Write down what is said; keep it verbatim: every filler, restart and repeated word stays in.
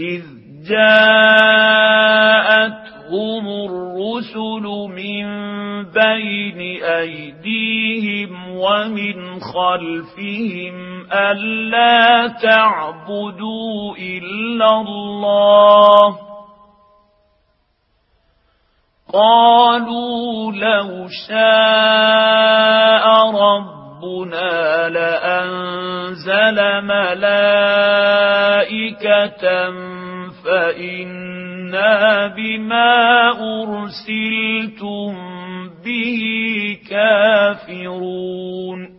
إذ جاءتهم الرسل من بين أيديهم ومن خلفهم ألا تعبدوا إلا الله قالوا لو شاء ربنا لأنزل ملائكة فإنا بما أرسلتم به كافرون